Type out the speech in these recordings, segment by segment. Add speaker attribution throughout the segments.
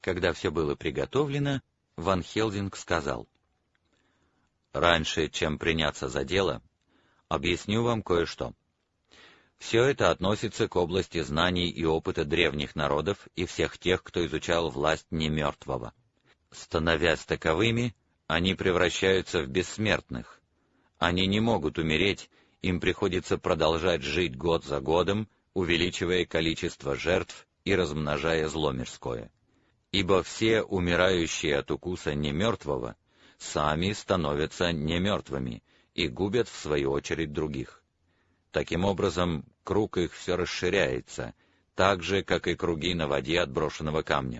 Speaker 1: Когда все было приготовлено, Ван Хелдинг сказал: «Раньше, чем приняться за дело, объясню вам кое-что. Все это относится к области знаний и опыта древних народов и всех тех, кто изучал власть немертвого. Становясь таковыми, они превращаются в бессмертных. Они не могут умереть, им приходится продолжать жить год за годом, увеличивая количество жертв и размножая зло мирское. Ибо все умирающие от укуса немертвого сами становятся немертвыми и губят в свою очередь других. Таким образом, круг их все расширяется, так же, как и круги на воде от брошенного камня.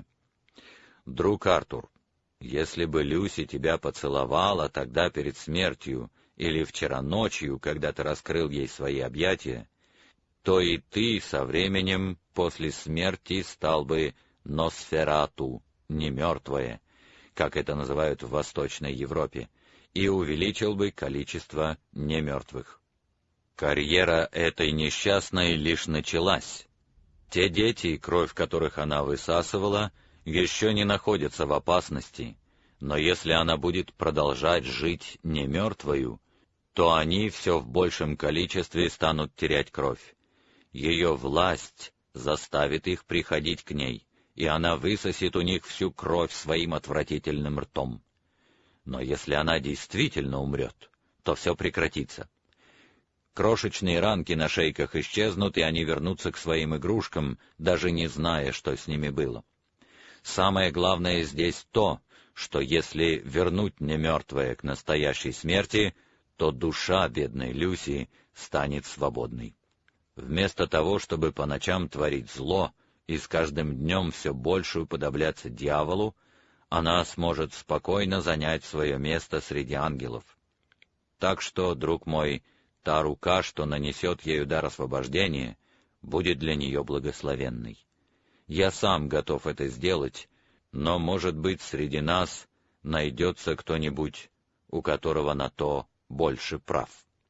Speaker 1: Друг Артур, если бы Люси тебя поцеловала тогда перед смертью или вчера ночью, когда ты раскрыл ей свои объятия, то и ты со временем после смерти стал бы Носферату, немертвое, как это называют в Восточной Европе, и увеличил бы количество немертвых. Карьера этой несчастной лишь началась. Те дети, кровь которых она высасывала, еще не находятся в опасности, но если она будет продолжать жить немертвою, то они все в большем количестве станут терять кровь. Ее власть заставит их приходить к ней, и она высосет у них всю кровь своим отвратительным ртом. Но если она действительно умрет, то все прекратится. Крошечные ранки на шейках исчезнут, и они вернутся к своим игрушкам, даже не зная, что с ними было. Самое главное здесь то, что если вернуть немертвое к настоящей смерти, то душа бедной Люси станет свободной. Вместо того, чтобы по ночам творить зло и с каждым днем все больше уподобляться дьяволу, она сможет спокойно занять свое место среди ангелов. Так что, друг мой, та рука, что нанесет ей удар освобождения, будет для нее благословенной. Я сам готов это сделать, но, может быть, среди нас найдется кто-нибудь, у которого на то больше прав».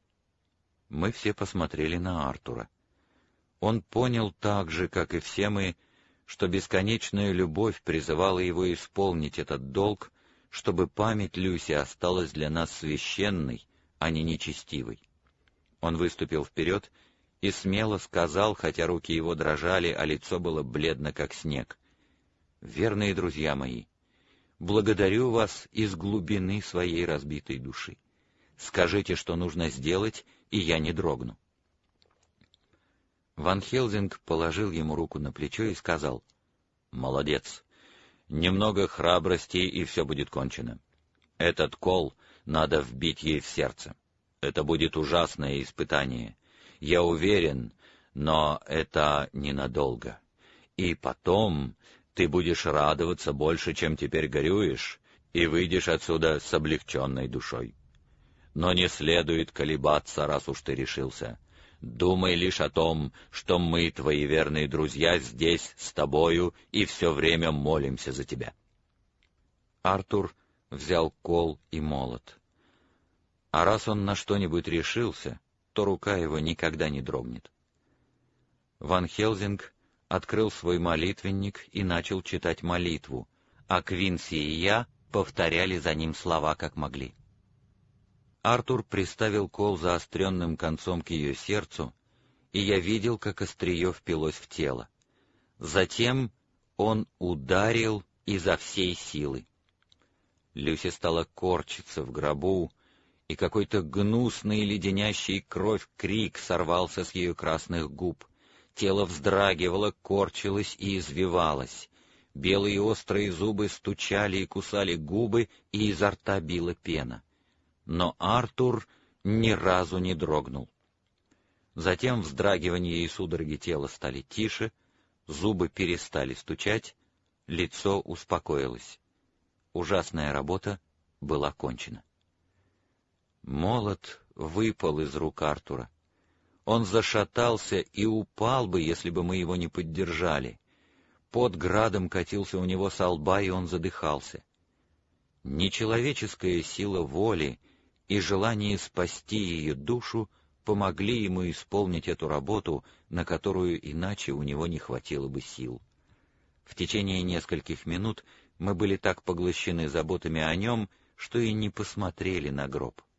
Speaker 1: Мы все посмотрели на Артура. Он понял так же, как и все мы, что бесконечная любовь призывала его исполнить этот долг, чтобы память Люси осталась для нас священной, а не нечестивой. Он выступил вперед и смело сказал, хотя руки его дрожали, а лицо было бледно, как снег: «Верные друзья мои, благодарю вас из глубины своей разбитой души. Скажите, что нужно сделать, и я не дрогну». Ван Хелдинг положил ему руку на плечо и сказал: «Молодец. Немного храбрости, и все будет кончено. Этот кол надо вбить ей в сердце. Это будет ужасное испытание. Я уверен, но это ненадолго. И потом ты будешь радоваться больше, чем теперь горюешь, и выйдешь отсюда с облегченной душой. Но не следует колебаться, раз уж ты решился. Думай лишь о том, что мы, твои верные друзья, здесь с тобою и все время молимся за тебя». Артур взял кол и молот. А раз он на что-нибудь решился, то рука его никогда не дрогнет. Ван Хелдинг открыл свой молитвенник и начал читать молитву, а Квинси и я повторяли за ним слова как могли. Артур приставил кол заостренным концом к ее сердцу, и я видел, как острие впилось в тело. Затем он ударил изо всей силы. Люси стала корчиться в гробу, и какой-то гнусный, леденящий кровь крик сорвался с ее красных губ. Тело вздрагивало, корчилось и извивалось. Белые острые зубы стучали и кусали губы, и изо рта била пена. Но Артур ни разу не дрогнул. Затем вздрагивание и судороги тела стали тише, зубы перестали стучать, лицо успокоилось. Ужасная работа была кончена. Молот выпал из рук Артура. Он зашатался и упал бы, если бы мы его не поддержали. Пот градом катился у него со лба, и он задыхался. Нечеловеческая сила воли и желание спасти ее душу помогли ему исполнить эту работу, на которую иначе у него не хватило бы сил. В течение нескольких минут мы были так поглощены заботами о нем, что и не посмотрели на гроб.